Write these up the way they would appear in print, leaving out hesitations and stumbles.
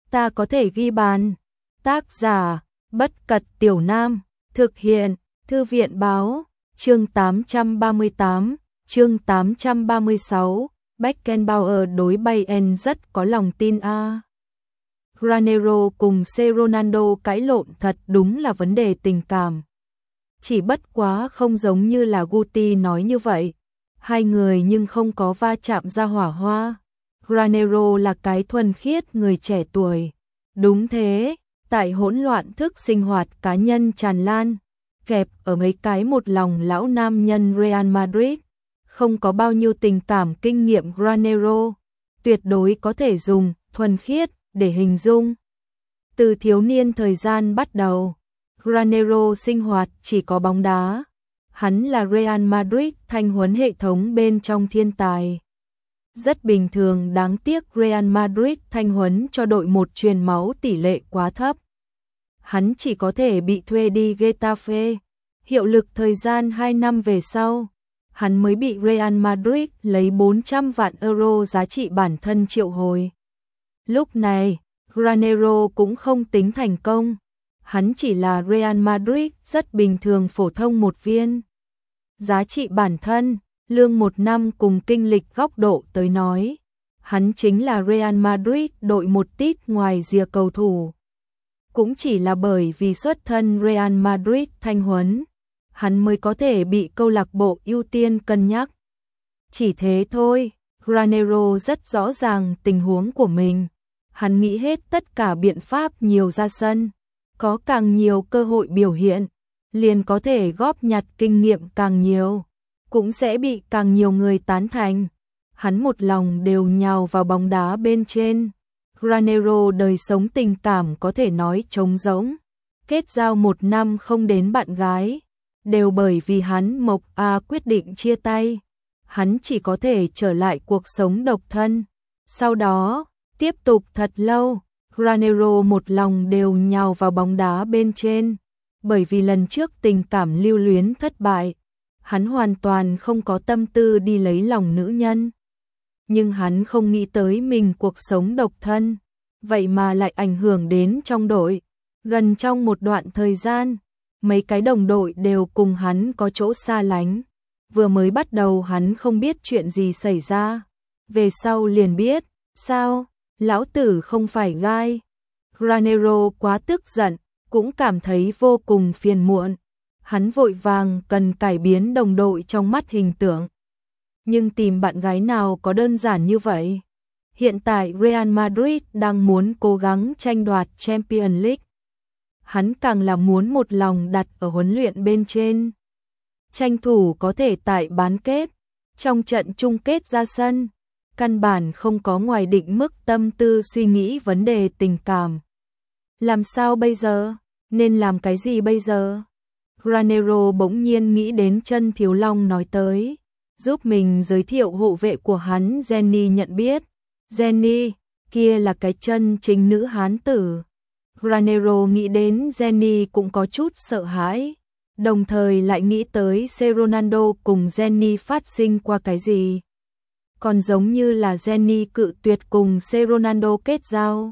ta có thể ghi bàn. Tác giả, Bất Cật Tiểu Nam, thực hiện, Thư viện Báo, chương 838, chương 836, Beckenbauer đối Bayern rất có lòng tin a. Granero cùng C. Ronaldo cãi lộn thật đúng là vấn đề tình cảm. Chỉ bất quá không giống như là Guti nói như vậy. Hai người nhưng không có va chạm ra hỏa hoa. Granero là cái thuần khiết người trẻ tuổi. Đúng thế, tại hỗn loạn thức sinh hoạt cá nhân tràn lan, kẹp ở mấy cái một lòng lão nam nhân Real Madrid, không có bao nhiêu tình cảm kinh nghiệm Granero, tuyệt đối có thể dùng thuần khiết để hình dung. Từ thiếu niên thời gian bắt đầu, Granero sinh hoạt chỉ có bóng đá. Hắn là Real Madrid thanh huấn hệ thống bên trong thiên tài. Rất bình thường, đáng tiếc Real Madrid thanh huấn cho đội một truyền máu tỷ lệ quá thấp. Hắn chỉ có thể bị thuê đi Getafe. Hiệu lực thời gian 2 năm về sau, hắn mới bị Real Madrid lấy 400 vạn euro giá trị bản thân triệu hồi. Lúc này, Granero cũng không tính thành công. Hắn chỉ là Real Madrid rất bình thường phổ thông một viên. Giá trị bản thân, lương một năm cùng kinh lịch góc độ tới nói, hắn chính là Real Madrid đội một tít ngoài rìa cầu thủ. Cũng chỉ là bởi vì xuất thân Real Madrid thanh huấn, hắn mới có thể bị câu lạc bộ ưu tiên cân nhắc. Chỉ thế thôi, Granero rất rõ ràng tình huống của mình. Hắn nghĩ hết tất cả biện pháp nhiều ra sân, có càng nhiều cơ hội biểu hiện, liền có thể góp nhặt kinh nghiệm càng nhiều, cũng sẽ bị càng nhiều người tán thành. Hắn một lòng đều nhào vào bóng đá bên trên. Granero đời sống tình cảm có thể nói trống rỗng, kết giao 1 năm không đến bạn gái, đều bởi vì hắn quyết định chia tay. Hắn chỉ có thể trở lại cuộc sống độc thân. Sau đó, tiếp tục thật lâu, Granero một lòng đều nhào vào bóng đá bên trên, bởi vì lần trước tình cảm lưu luyến thất bại, hắn hoàn toàn không có tâm tư đi lấy lòng nữ nhân. Nhưng hắn không nghĩ tới mình cuộc sống độc thân, vậy mà lại ảnh hưởng đến trong đội. Gần trong một đoạn thời gian, mấy cái đồng đội đều cùng hắn có chỗ xa lánh. Vừa mới bắt đầu hắn không biết chuyện gì xảy ra, về sau liền biết. Sao, lão tử không phải gai? Granero quá tức giận, cũng cảm thấy vô cùng phiền muộn. Hắn vội vàng cần cải biến đồng đội trong mắt hình tượng. Nhưng tìm bạn gái nào có đơn giản như vậy? Hiện tại Real Madrid đang muốn cố gắng tranh đoạt Champions League. Hắn càng là muốn một lòng đặt ở huấn luyện bên trên. Tranh thủ có thể tại bán kết, trong trận chung kết ra sân. Căn bản không có ngoài định mức tâm tư suy nghĩ vấn đề tình cảm. Làm sao bây giờ? Nên làm cái gì bây giờ? Granero bỗng nhiên nghĩ đến Chân Thiếu Long nói tới, giúp mình giới thiệu hộ vệ của hắn Jenny nhận biết. Jenny, kia là cái chân chính nữ hán tử. Granero nghĩ đến Jenny cũng có chút sợ hãi, đồng thời lại nghĩ tới C. Ronaldo cùng Jenny phát sinh qua cái gì. Còn giống như là Jenny cự tuyệt cùng C. Ronaldo kết giao.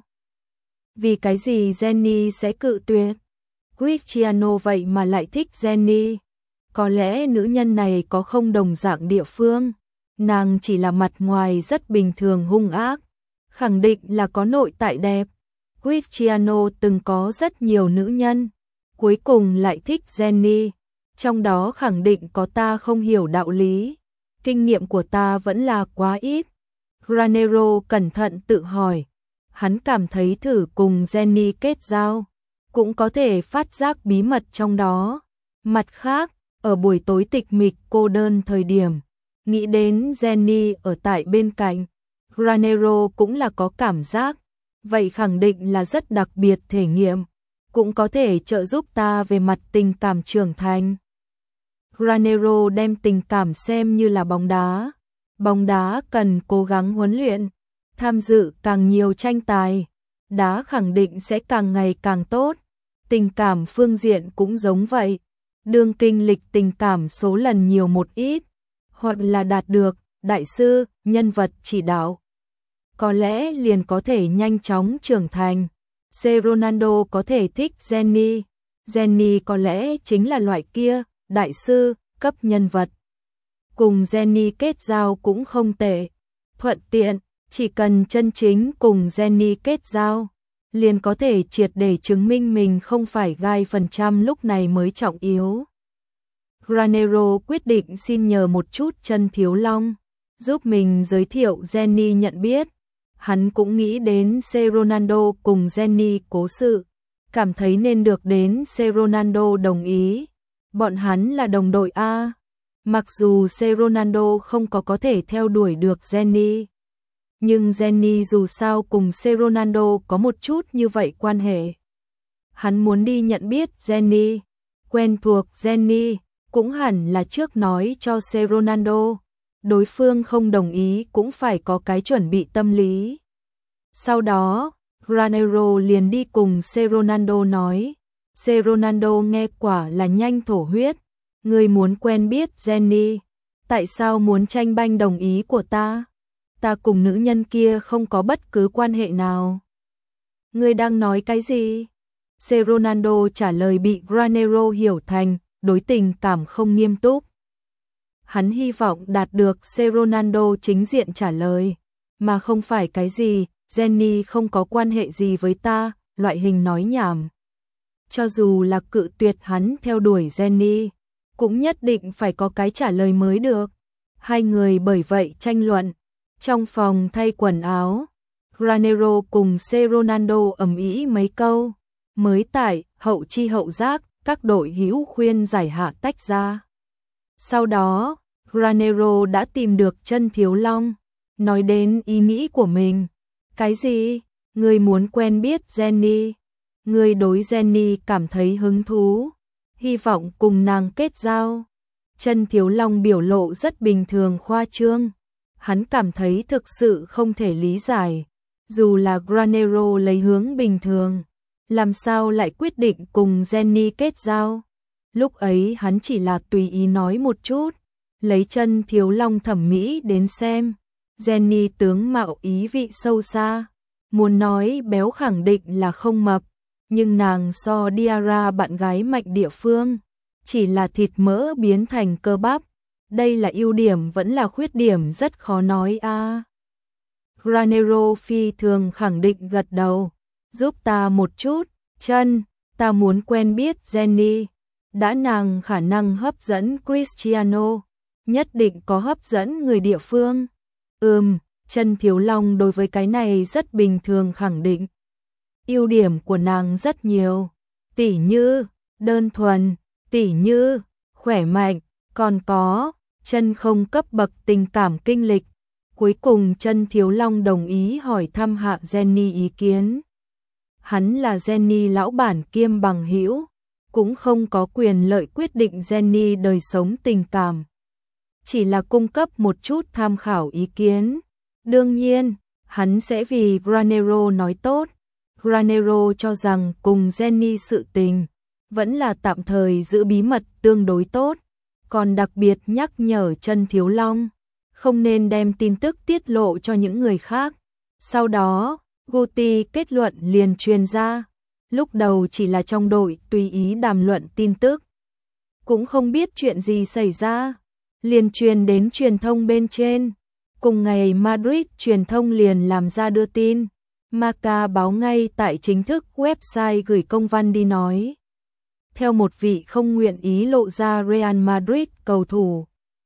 Vì cái gì Jenny sẽ cự tuyệt? Cristiano vậy mà lại thích Jenny. Có lẽ nữ nhân này có không đồng dạng địa phương. Nàng chỉ là mặt ngoài rất bình thường hung ác, khẳng định là có nội tại đẹp. Cristiano từng có rất nhiều nữ nhân, cuối cùng lại thích Jenny. Trong đó khẳng định có ta không hiểu đạo lý. Kinh nghiệm của ta vẫn là quá ít. Granero cẩn thận tự hỏi. Hắn cảm thấy thử cùng Jenny kết giao, cũng có thể phát giác bí mật trong đó. Mặt khác, ở buổi tối tịch mịch cô đơn thời điểm, nghĩ đến Jenny ở tại bên cạnh, Granero cũng là có cảm giác. Vậy khẳng định là rất đặc biệt thể nghiệm, cũng có thể trợ giúp ta về mặt tình cảm trưởng thành. Granero đem tình cảm xem như là bóng đá. Bóng đá cần cố gắng huấn luyện, tham dự càng nhiều tranh tài, đá khẳng định sẽ càng ngày càng tốt. Tình cảm phương diện cũng giống vậy. Đương kinh lịch tình cảm số lần nhiều một ít, hoặc là đạt được đại sư, nhân vật chỉ đạo, có lẽ liền có thể nhanh chóng trưởng thành. C. Ronaldo có thể thích Jenny. Jenny có lẽ chính là loại kia, đại sư, cấp nhân vật. Cùng Jenny kết giao cũng không tệ. Thuận tiện, chỉ cần chân chính cùng Jenny kết giao, liền có thể triệt để chứng minh mình không phải gai phần trăm lúc này mới trọng yếu. Granero quyết định xin nhờ một chút Chân Thiếu Long, giúp mình giới thiệu Jenny nhận biết. Hắn cũng nghĩ đến C. Ronaldo cùng Jenny cố sự, cảm thấy nên được đến C. Ronaldo đồng ý. Bọn hắn là đồng đội A. Mặc dù C. Ronaldo không có thể theo đuổi được Jenny, nhưng Jenny dù sao cùng C. Ronaldo có một chút như vậy quan hệ. Hắn muốn đi nhận biết Jenny, quen thuộc Jenny, cũng hẳn là trước nói cho C. Ronaldo. Đối phương không đồng ý cũng phải có cái chuẩn bị tâm lý. Sau đó, Granero liền đi cùng C. Ronaldo nói. C. Ronaldo nghe quả là nhanh thổ huyết. Ngươi muốn quen biết Jenny, tại sao muốn tranh banh đồng ý của ta? Ta cùng nữ nhân kia không có bất cứ quan hệ nào. Ngươi đang nói cái gì? C. Ronaldo trả lời bị Granero hiểu thành đối tình cảm không nghiêm túc. Hắn hy vọng đạt được C. Ronaldo chính diện trả lời, mà không phải cái gì, Jenny không có quan hệ gì với ta, loại hình nói nhảm. Cho dù là cự tuyệt hắn theo đuổi Jenny, cũng nhất định phải có cái trả lời mới được. Hai người bởi vậy tranh luận. Trong phòng thay quần áo, Granero cùng C. Ronaldo ầm ĩ mấy câu. Mới tải, hậu chi hậu giác, các đội hữu khuyên giải hạ tách ra. Sau đó, Granero đã tìm được Chân Thiếu Long, nói đến ý nghĩ của mình. Cái gì? Ngươi muốn quen biết Jenny? Ngươi đối Jenny cảm thấy hứng thú, hy vọng cùng nàng kết giao. Chân Thiếu Long biểu lộ rất bình thường khoa trương. Hắn cảm thấy thực sự không thể lý giải. Dù là Granero lấy hướng bình thường, làm sao lại quyết định cùng Jenny kết giao? Lúc ấy hắn chỉ là tùy ý nói một chút, lấy Chân Thiếu Long thẩm mỹ đến xem. Jenny tướng mạo ý vị sâu xa, muốn nói béo khẳng định là không mập, nhưng nàng so Diarra bạn gái mạnh địa phương, chỉ là thịt mỡ biến thành cơ bắp. Đây là ưu điểm vẫn là khuyết điểm rất khó nói a. Granero phi thường khẳng định gật đầu, giúp ta một chút, Chân, ta muốn quen biết Jenny. Đã nàng khả năng hấp dẫn Cristiano, nhất định có hấp dẫn người địa phương. Chân Thiếu Long đối với cái này rất bình thường khẳng định. Ưu điểm của nàng rất nhiều, tỉ như đơn thuần, tỉ như khỏe mạnh, còn có chân không cấp bậc tình cảm kinh lịch. Cuối cùng Chân Thiếu Long đồng ý hỏi thăm hạ Jenny ý kiến. Hắn là Jenny lão bản kiêm bằng hữu, cũng không có quyền lợi quyết định Jenny đời sống tình cảm, chỉ là cung cấp một chút tham khảo ý kiến. Đương nhiên, hắn sẽ vì Granero nói tốt. Granero cho rằng cùng Jenny sự tình vẫn là tạm thời giữ bí mật tương đối tốt, còn đặc biệt nhắc nhở Chân Thiếu Long không nên đem tin tức tiết lộ cho những người khác. Sau đó, Guti kết luận liền truyền ra. Lúc đầu chỉ là trong đội tùy ý đàm luận tin tức, cũng không biết chuyện gì xảy ra, liền truyền đến truyền thông bên trên. Cùng ngày Madrid truyền thông liền làm ra đưa tin. Marca báo ngay tại chính thức website gửi công văn đi nói. Theo một vị không nguyện ý lộ ra Real Madrid cầu thủ,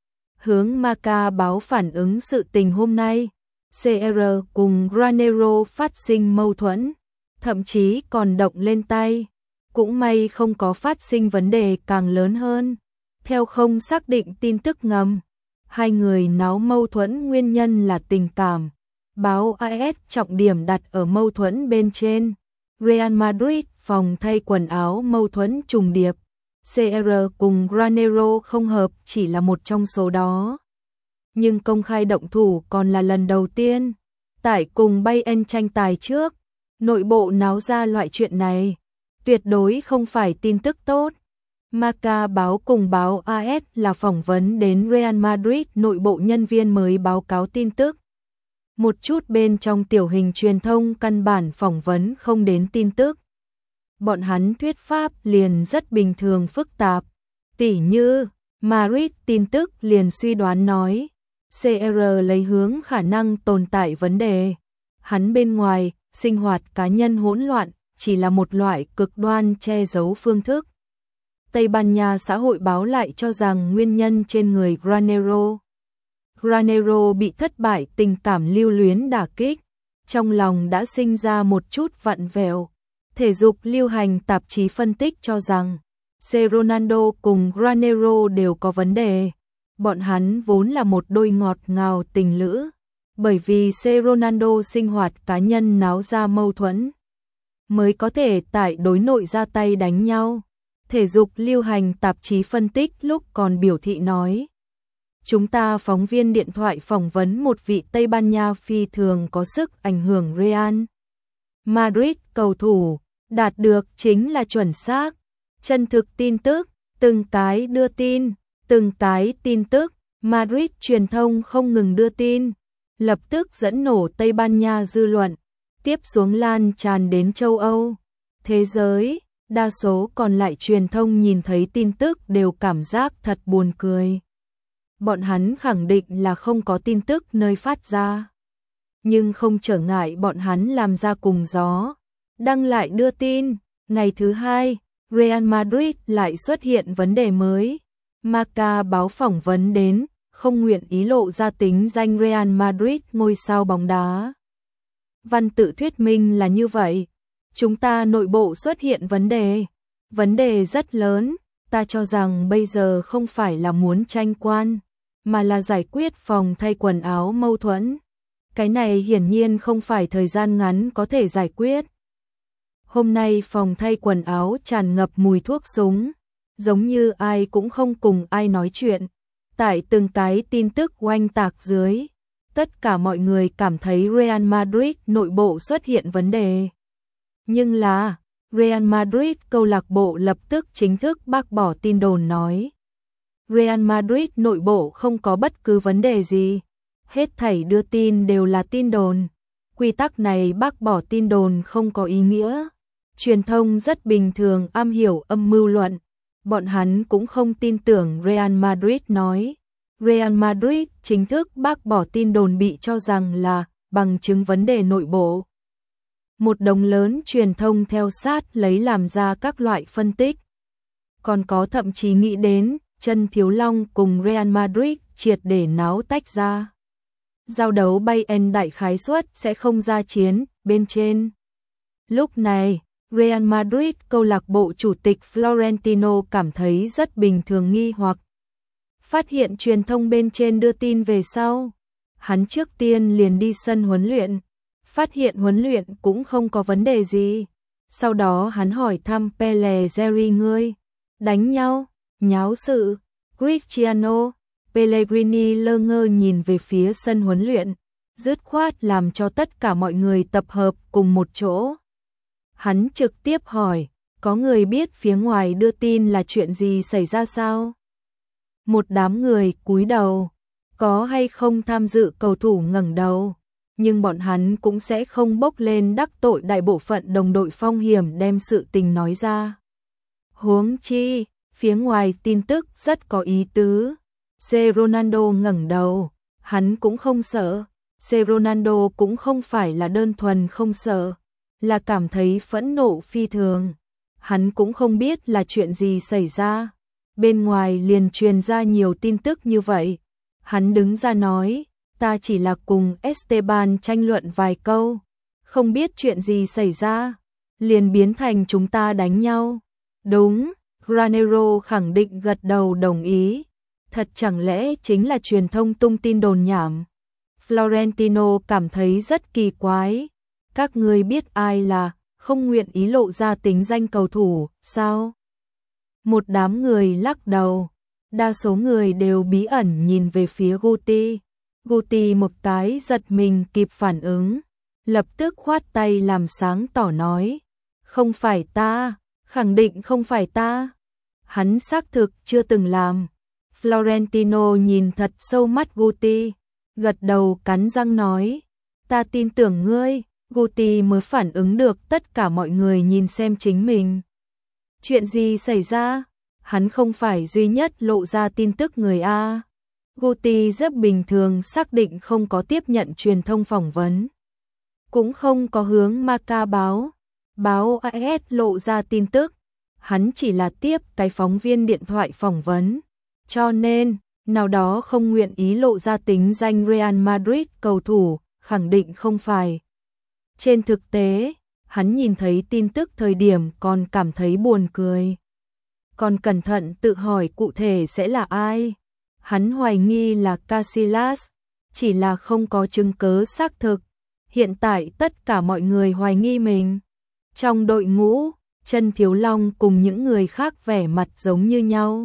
hướng Marca báo phản ứng sự tình hôm nay, CR cùng Granero phát sinh mâu thuẫn, thậm chí còn động lên tay. Cũng may không có phát sinh vấn đề càng lớn hơn. Theo không xác định tin tức ngầm, hai người náo mâu thuẫn nguyên nhân là tình cảm. Báo AS trọng điểm đặt ở mâu thuẫn bên trên. Real Madrid phòng thay quần áo mâu thuẫn trùng điệp. CR cùng Granero không hợp chỉ là một trong số đó. Nhưng công khai động thủ còn là lần đầu tiên. Tại cùng Bayern tranh tài trước, nội bộ náo ra loại chuyện này, tuyệt đối không phải tin tức tốt. Marca báo cùng báo AS là phỏng vấn đến Real Madrid nội bộ nhân viên mới báo cáo tin tức. Một chút bên trong tiểu hình truyền thông căn bản phỏng vấn không đến tin tức. Bọn hắn thuyết pháp liền rất bình thường phức tạp. Tỉ như, Madrid tin tức liền suy đoán nói, CR lấy hướng khả năng tồn tại vấn đề. Hắn bên ngoài, sinh hoạt cá nhân hỗn loạn, chỉ là một loại cực đoan che giấu phương thức. Tây Ban Nha xã hội báo lại cho rằng nguyên nhân trên người Granero. Granero bị thất bại tình cảm lưu luyến đả kích, trong lòng đã sinh ra một chút vặn vẹo. Thể dục lưu hành tạp chí phân tích cho rằng, C. Ronaldo cùng Granero đều có vấn đề. Bọn hắn vốn là một đôi ngọt ngào tình lữ, bởi vì C. Ronaldo sinh hoạt cá nhân náo ra mâu thuẫn, mới có thể tại đối nội ra tay đánh nhau. Thể dục lưu hành tạp chí phân tích lúc còn biểu thị nói, chúng ta phóng viên điện thoại phỏng vấn một vị Tây Ban Nha phi thường có sức ảnh hưởng Real Madrid cầu thủ, đạt được chính là chuẩn xác, chân thực tin tức, từng cái đưa tin, từng cái tin tức, Madrid truyền thông không ngừng đưa tin, lập tức dẫn nổ Tây Ban Nha dư luận, tiếp xuống lan tràn đến châu Âu, thế giới. Đa số còn lại truyền thông nhìn thấy tin tức đều cảm giác thật buồn cười. Bọn hắn khẳng định là không có tin tức nơi phát ra. Nhưng không trở ngại bọn hắn làm ra cùng gió. Đăng lại đưa tin, ngày thứ hai, Real Madrid lại xuất hiện vấn đề mới. Marca báo phỏng vấn đến, không nguyện ý lộ ra tính danh Real Madrid ngôi sao bóng đá. Văn tự thuyết minh là như vậy. Chúng ta nội bộ xuất hiện vấn đề rất lớn, ta cho rằng bây giờ không phải là muốn tranh quan, mà là giải quyết phòng thay quần áo mâu thuẫn. Cái này hiển nhiên không phải thời gian ngắn có thể giải quyết. Hôm nay phòng thay quần áo tràn ngập mùi thuốc súng, giống như ai cũng không cùng ai nói chuyện. Tại từng cái tin tức oanh tạc dưới, tất cả mọi người cảm thấy Real Madrid nội bộ xuất hiện vấn đề. Nhưng là, Real Madrid câu lạc bộ lập tức chính thức bác bỏ tin đồn nói. Real Madrid nội bộ không có bất cứ vấn đề gì. Hết thảy đưa tin đều là tin đồn. Quy tắc này bác bỏ tin đồn không có ý nghĩa. Truyền thông rất bình thường am hiểu âm mưu luận. Bọn hắn cũng không tin tưởng Real Madrid nói. Real Madrid chính thức bác bỏ tin đồn bị cho rằng là bằng chứng vấn đề nội bộ. Một đống lớn truyền thông theo sát lấy làm ra các loại phân tích. Còn có thậm chí nghĩ đến chân Thiếu Long cùng Real Madrid triệt để náo tách ra. Giao đấu Bayern đại khái suất sẽ không ra chiến bên trên. Lúc này, Real Madrid câu lạc bộ chủ tịch Florentino cảm thấy rất bình thường nghi hoặc. Phát hiện truyền thông bên trên đưa tin về sau. Hắn trước tiên liền đi sân huấn luyện. Phát hiện huấn luyện cũng không có vấn đề gì. Sau đó hắn hỏi thăm Pellegrini ngươi. Đánh nhau, nháo sự, Cristiano, Pellegrini lơ ngơ nhìn về phía sân huấn luyện, dứt khoát làm cho tất cả mọi người tập hợp cùng một chỗ. Hắn trực tiếp hỏi, có người biết phía ngoài đưa tin là chuyện gì xảy ra sao? Một đám người cúi đầu, có hay không tham dự cầu thủ ngẩng đầu, nhưng bọn hắn cũng sẽ không bốc lên đắc tội đại bộ phận đồng đội phong hiểm đem sự tình nói ra. Huống chi, phía ngoài tin tức rất có ý tứ. C. Ronaldo ngẩng đầu, hắn cũng không sợ. C. Ronaldo cũng không phải là đơn thuần không sợ, là cảm thấy phẫn nộ phi thường. Hắn cũng không biết là chuyện gì xảy ra. Bên ngoài liền truyền ra nhiều tin tức như vậy. Hắn đứng ra nói, ta chỉ là cùng Esteban tranh luận vài câu. Không biết chuyện gì xảy ra. Liền biến thành chúng ta đánh nhau. Đúng, Granero khẳng định gật đầu đồng ý. Thật chẳng lẽ chính là truyền thông tung tin đồn nhảm. Florentino cảm thấy rất kỳ quái. Các người biết ai là không nguyện ý lộ ra tính danh cầu thủ, sao? Một đám người lắc đầu. Đa số người đều bí ẩn nhìn về phía Guti. Guti một cái giật mình kịp phản ứng. Lập tức khoát tay làm sáng tỏ nói. Không phải ta, khẳng định không phải ta. Hắn xác thực chưa từng làm. Florentino nhìn thật sâu mắt Guti, gật đầu cắn răng nói, ta tin tưởng ngươi. Guti mới phản ứng được tất cả mọi người nhìn xem chính mình. Chuyện gì xảy ra? Hắn không phải duy nhất lộ ra tin tức người A. Guti rất bình thường xác định không có tiếp nhận truyền thông phỏng vấn. Cũng không có hướng Macca báo AS lộ ra tin tức. Hắn chỉ là tiếp cái phóng viên điện thoại phỏng vấn. Cho nên, nào đó không nguyện ý lộ ra tính danh Real Madrid cầu thủ, khẳng định không phải. Trên thực tế, hắn nhìn thấy tin tức thời điểm còn cảm thấy buồn cười. Còn cẩn thận tự hỏi cụ thể sẽ là ai. Hắn hoài nghi là Casillas, chỉ là không có chứng cứ xác thực. Hiện tại tất cả mọi người hoài nghi mình. Trong đội ngũ, Chân Thiếu Long cùng những người khác vẻ mặt giống như nhau.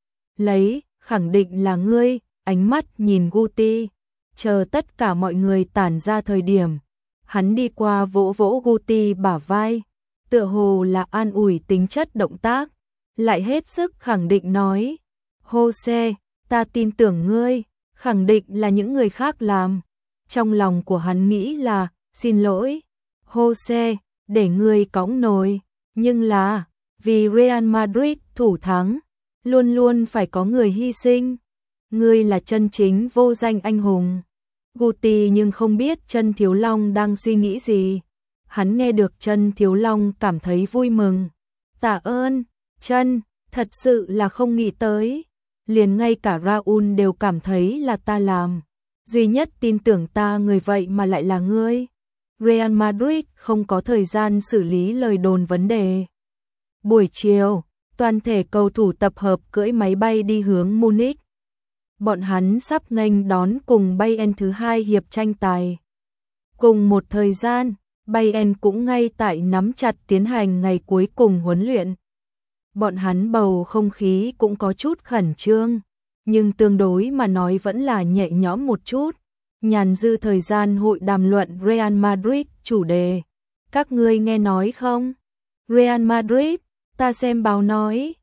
Khẳng định là ngươi, ánh mắt nhìn Guti. Chờ tất cả mọi người tản ra thời điểm. Hắn đi qua vỗ vỗ Guti bả vai, tựa hồ là an ủi tính chất động tác, lại hết sức khẳng định nói, Jose, ta tin tưởng ngươi, khẳng định là những người khác làm. Trong lòng của hắn nghĩ là, xin lỗi, Jose, để ngươi cõng nồi, nhưng là, vì Real Madrid thủ thắng, luôn luôn phải có người hy sinh, ngươi là chân chính vô danh anh hùng. Guti nhưng không biết Chân Thiếu Long đang suy nghĩ gì. Hắn nghe được Chân Thiếu Long cảm thấy vui mừng. Tạ ơn, Chân, thật sự là không nghĩ tới. Liền ngay cả Raul đều cảm thấy là ta làm. Duy nhất tin tưởng ta người vậy mà lại là ngươi. Real Madrid không có thời gian xử lý lời đồn vấn đề. Buổi chiều, toàn thể cầu thủ tập hợp cưỡi máy bay đi hướng Munich. Bọn hắn sắp nghênh đón cùng Bayern thứ hai hiệp tranh tài. Cùng một thời gian, Bayern cũng ngay tại nắm chặt tiến hành ngày cuối cùng huấn luyện. Bọn hắn bầu không khí cũng có chút khẩn trương, nhưng tương đối mà nói vẫn là nhẹ nhõm một chút. Nhàn dư thời gian hội đàm luận Real Madrid chủ đề. Các ngươi nghe nói không? Real Madrid, ta xem báo nói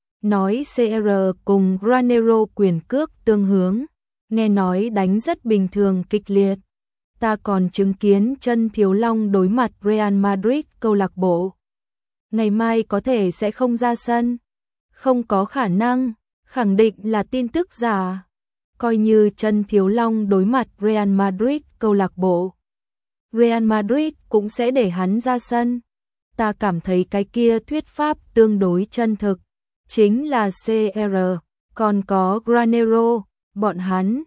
CR cùng Granero quyền cước tương hướng, nghe nói đánh rất bình thường kịch liệt. Ta còn chứng kiến Chân Thiếu Long đối mặt Real Madrid câu lạc bộ. Ngày mai có thể sẽ không ra sân. Không có khả năng, khẳng định là tin tức giả. Coi như Chân Thiếu Long đối mặt Real Madrid câu lạc bộ, Real Madrid cũng sẽ để hắn ra sân. Ta cảm thấy cái kia thuyết pháp tương đối chân thực. Chính là CR, còn có Granero, bọn hắn,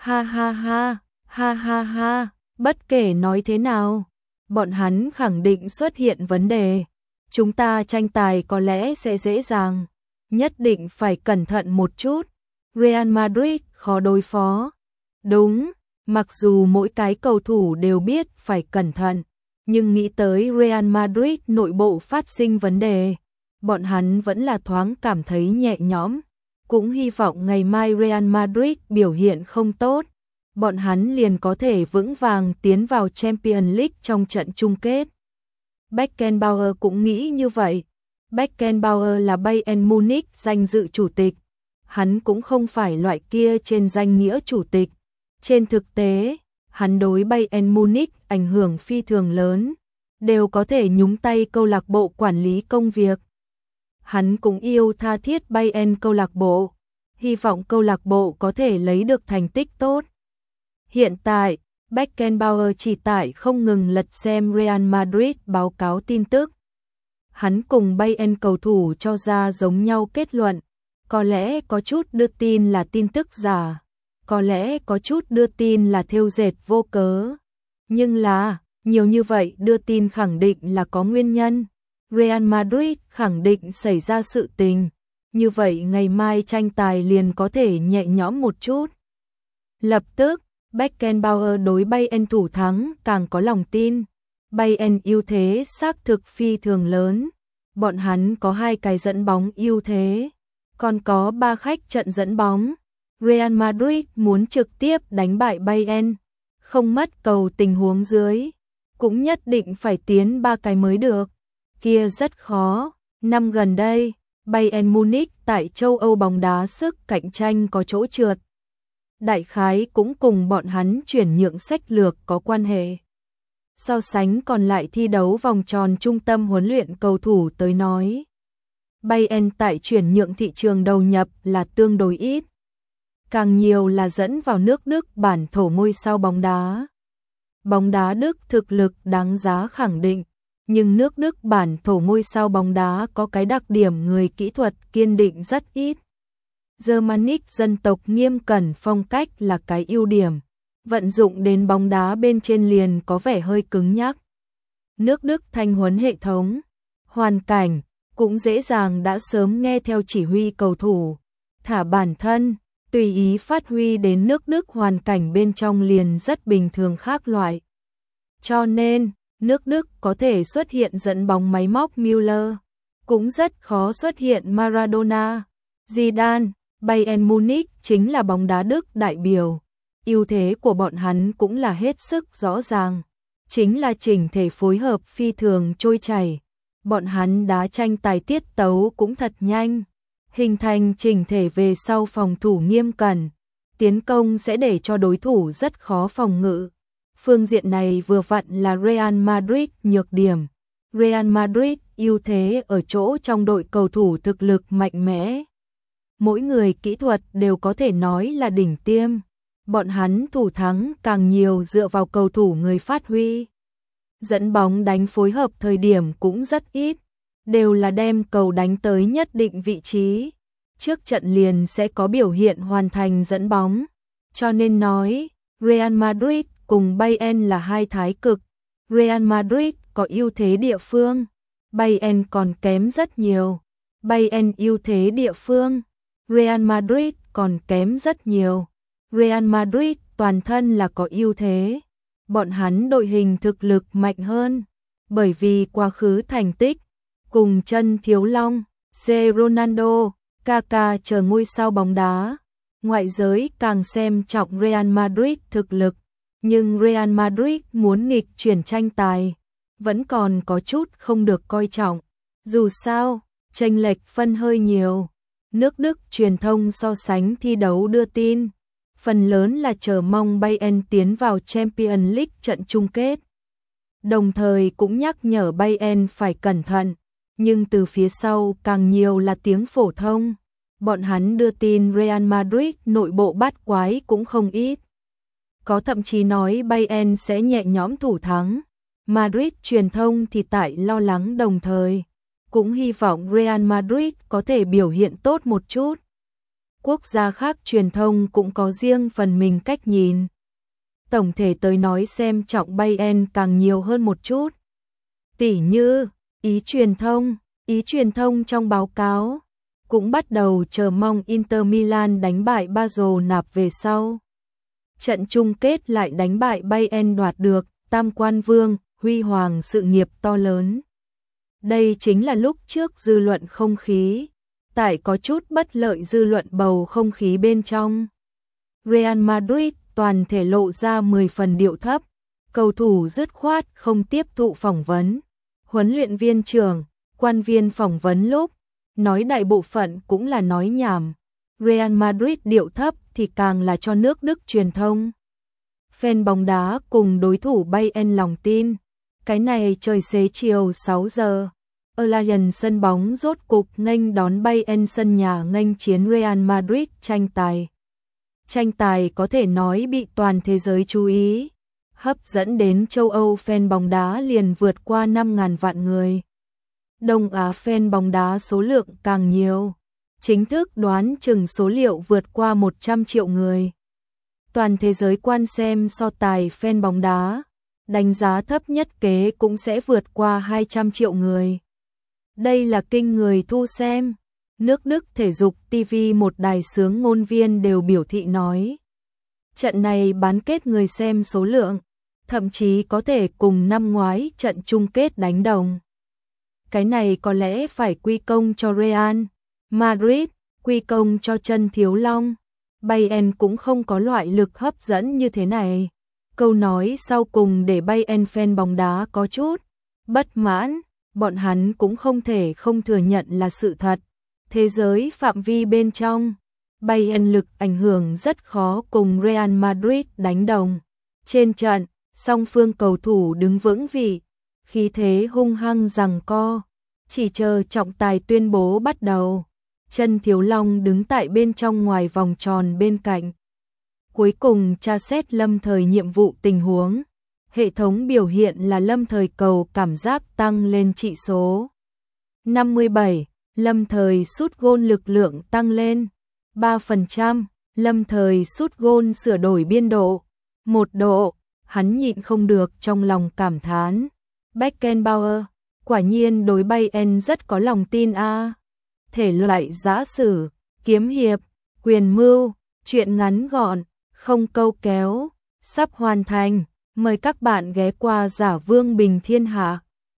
ha, bất kể nói thế nào, bọn hắn khẳng định xuất hiện vấn đề. Chúng ta tranh tài có lẽ sẽ dễ dàng, nhất định phải cẩn thận một chút. Real Madrid khó đối phó. Đúng, mặc dù mỗi cái cầu thủ đều biết phải cẩn thận, nhưng nghĩ tới Real Madrid nội bộ phát sinh vấn đề, bọn hắn vẫn là thoáng cảm thấy nhẹ nhõm. Cũng hy vọng ngày mai Real Madrid biểu hiện không tốt, bọn hắn liền có thể vững vàng tiến vào Champions League trong trận chung kết. Beckenbauer cũng nghĩ như vậy. Beckenbauer là Bayern Munich danh dự chủ tịch. Hắn cũng không phải loại kia trên danh nghĩa chủ tịch. Trên thực tế, hắn đối Bayern Munich ảnh hưởng phi thường lớn, đều có thể nhúng tay câu lạc bộ quản lý công việc. Hắn cũng yêu tha thiết Bayern câu lạc bộ, hy vọng câu lạc bộ có thể lấy được thành tích tốt. Hiện tại, Beckenbauer chỉ tải không ngừng lật xem Real Madrid báo cáo tin tức. Hắn cùng Bayern cầu thủ cho ra giống nhau kết luận, có lẽ có chút đưa tin là tin tức giả, có lẽ có chút đưa tin là thêu dệt vô cớ. Nhưng là, nhiều như vậy đưa tin khẳng định là có nguyên nhân. Real Madrid khẳng định xảy ra sự tình, như vậy ngày mai tranh tài liền có thể nhẹ nhõm một chút. Lập tức, Beckenbauer đối Bayern thủ thắng càng có lòng tin. Bayern ưu thế xác thực phi thường lớn, bọn hắn có 2 cái dẫn bóng ưu thế, còn có 3 khách trận dẫn bóng. Real Madrid muốn trực tiếp đánh bại Bayern, không mất cầu tình huống dưới, cũng nhất định phải tiến 3 cái mới được. Kia rất khó. Năm gần đây, Bayern Munich tại châu Âu bóng đá sức cạnh tranh có chỗ trượt. Đại khái cũng cùng bọn hắn chuyển nhượng sách lược có quan hệ. So sánh còn lại thi đấu vòng tròn trung tâm huấn luyện cầu thủ tới nói. Bayern tại chuyển nhượng thị trường đầu nhập là tương đối ít. Càng nhiều là dẫn vào nước Đức bản thổ ngôi sao bóng đá. Bóng đá Đức thực lực đáng giá khẳng định, nhưng nước Đức bản thổ ngôi sao bóng đá có cái đặc điểm người kỹ thuật kiên định rất ít. Germanic dân tộc nghiêm cẩn phong cách là cái ưu điểm, vận dụng đến bóng đá bên trên liền có vẻ hơi cứng nhắc. Nước Đức thanh huấn hệ thống, hoàn cảnh, cũng dễ dàng đã sớm nghe theo chỉ huy cầu thủ, thả bản thân, tùy ý phát huy đến nước Đức hoàn cảnh bên trong liền rất bình thường khác loại. Cho nên, nước Đức có thể xuất hiện dẫn bóng máy móc Müller, cũng rất khó xuất hiện Maradona, Zidane. Bayern Munich chính là bóng đá Đức đại biểu. Ưu thế của bọn hắn cũng là hết sức rõ ràng, chính là chỉnh thể phối hợp phi thường trôi chảy. Bọn hắn đá tranh tài tiết tấu cũng thật nhanh, hình thành chỉnh thể về sau phòng thủ nghiêm cẩn, tiến công sẽ để cho đối thủ rất khó phòng ngự. Phương diện này vừa vặn là Real Madrid nhược điểm. Real Madrid ưu thế ở chỗ trong đội cầu thủ thực lực mạnh mẽ. Mỗi người kỹ thuật đều có thể nói là đỉnh tiêm. Bọn hắn thủ thắng càng nhiều dựa vào cầu thủ người phát huy. Dẫn bóng đánh phối hợp thời điểm cũng rất ít, đều là đem cầu đánh tới nhất định vị trí. Trước trận liền sẽ có biểu hiện hoàn thành dẫn bóng. Cho nên nói, Real Madrid cùng Bayern là hai thái cực. Real Madrid có ưu thế địa phương, Bayern còn kém rất nhiều. Bayern ưu thế địa phương, Real Madrid còn kém rất nhiều. Real Madrid toàn thân là có ưu thế. Bọn hắn đội hình thực lực mạnh hơn, bởi vì quá khứ thành tích, cùng chân thiếu long, C. Ronaldo, Kaká chờ ngôi sao bóng đá. Ngoại giới càng xem trọng Real Madrid thực lực, nhưng Real Madrid muốn nghịch chuyển tranh tài, vẫn còn có chút không được coi trọng. Dù sao, chênh lệch phân hơi nhiều. Nước Đức truyền thông so sánh thi đấu đưa tin, phần lớn là chờ mong Bayern tiến vào Champions League trận chung kết. Đồng thời cũng nhắc nhở Bayern phải cẩn thận, nhưng từ phía sau càng nhiều là tiếng phổ thông. Bọn hắn đưa tin Real Madrid nội bộ bát quái cũng không ít. Có thậm chí nói Bayern sẽ nhẹ nhõm thủ thắng. Madrid truyền thông thì tại lo lắng đồng thời, cũng hy vọng Real Madrid có thể biểu hiện tốt một chút. Quốc gia khác truyền thông cũng có riêng phần mình cách nhìn. Tổng thể tới nói xem trọng Bayern càng nhiều hơn một chút. Tỉ như, ý truyền thông trong báo cáo, cũng bắt đầu chờ mong Inter Milan đánh bại Basel nạp về sau. Trận chung kết lại đánh bại Bayern đoạt được tam quan vương, huy hoàng sự nghiệp to lớn. Đây chính là lúc trước dư luận không khí, tại có chút bất lợi dư luận bầu không khí bên trong. Real Madrid toàn thể lộ ra 10 phần điệu thấp, cầu thủ dứt khoát không tiếp thụ phỏng vấn. Huấn luyện viên trưởng, quan viên phỏng vấn lúc, nói đại bộ phận cũng là nói nhảm. Real Madrid điệu thấp thì càng là cho nước Đức truyền thông. Fan bóng đá cùng đối thủ Bayern lòng tin. Cái này trời xế chiều 6 giờ. Allianz sân bóng rốt cục nghênh đón Bayern sân nhà nghênh chiến Real Madrid tranh tài. Tranh tài có thể nói bị toàn thế giới chú ý, hấp dẫn đến châu Âu fan bóng đá liền vượt qua 5.000 vạn người. Đông Á fan bóng đá số lượng càng nhiều, chính thức đoán chừng số liệu vượt qua 100 triệu người. Toàn thế giới quan xem so tài fan bóng đá, đánh giá thấp nhất kế cũng sẽ vượt qua 200 triệu người. Đây là kinh người thu xem. Nước Đức thể dục TV một đài xướng ngôn viên đều biểu thị nói. Trận này bán kết người xem số lượng, thậm chí có thể cùng năm ngoái trận chung kết đánh đồng. Cái này có lẽ phải quy công cho Real Madrid, quy công cho chân thiếu long. Bayern cũng không có loại lực hấp dẫn như thế này. Câu nói sau cùng để Bayern fan bóng đá có chút bất mãn, bọn hắn cũng không thể không thừa nhận là sự thật. Thế giới phạm vi bên trong, Bayern lực ảnh hưởng rất khó cùng Real Madrid đánh đồng. Trên trận, Song phương cầu thủ đứng vững vị, khí thế hung hăng giằng co, chỉ chờ trọng tài tuyên bố bắt đầu. Chân Thiếu Long đứng tại bên trong ngoài vòng tròn bên cạnh. Cuối cùng tra xét Lâm Thời nhiệm vụ tình huống. Hệ thống biểu hiện là Lâm Thời cầu cảm giác tăng lên trị số 57, Lâm Thời sút gôn lực lượng tăng lên 3%, Lâm Thời sút gôn sửa đổi biên độ 1 độ, hắn nhịn không được trong lòng cảm thán. Beckenbauer, quả nhiên đối Bayern rất có lòng tin a. Thể loại giã sử, kiếm hiệp, quyền mưu, truyện ngắn gọn, không câu kéo, sắp hoàn thành. Mời các bạn ghé qua Giả Vương Bình Thiên Hạ.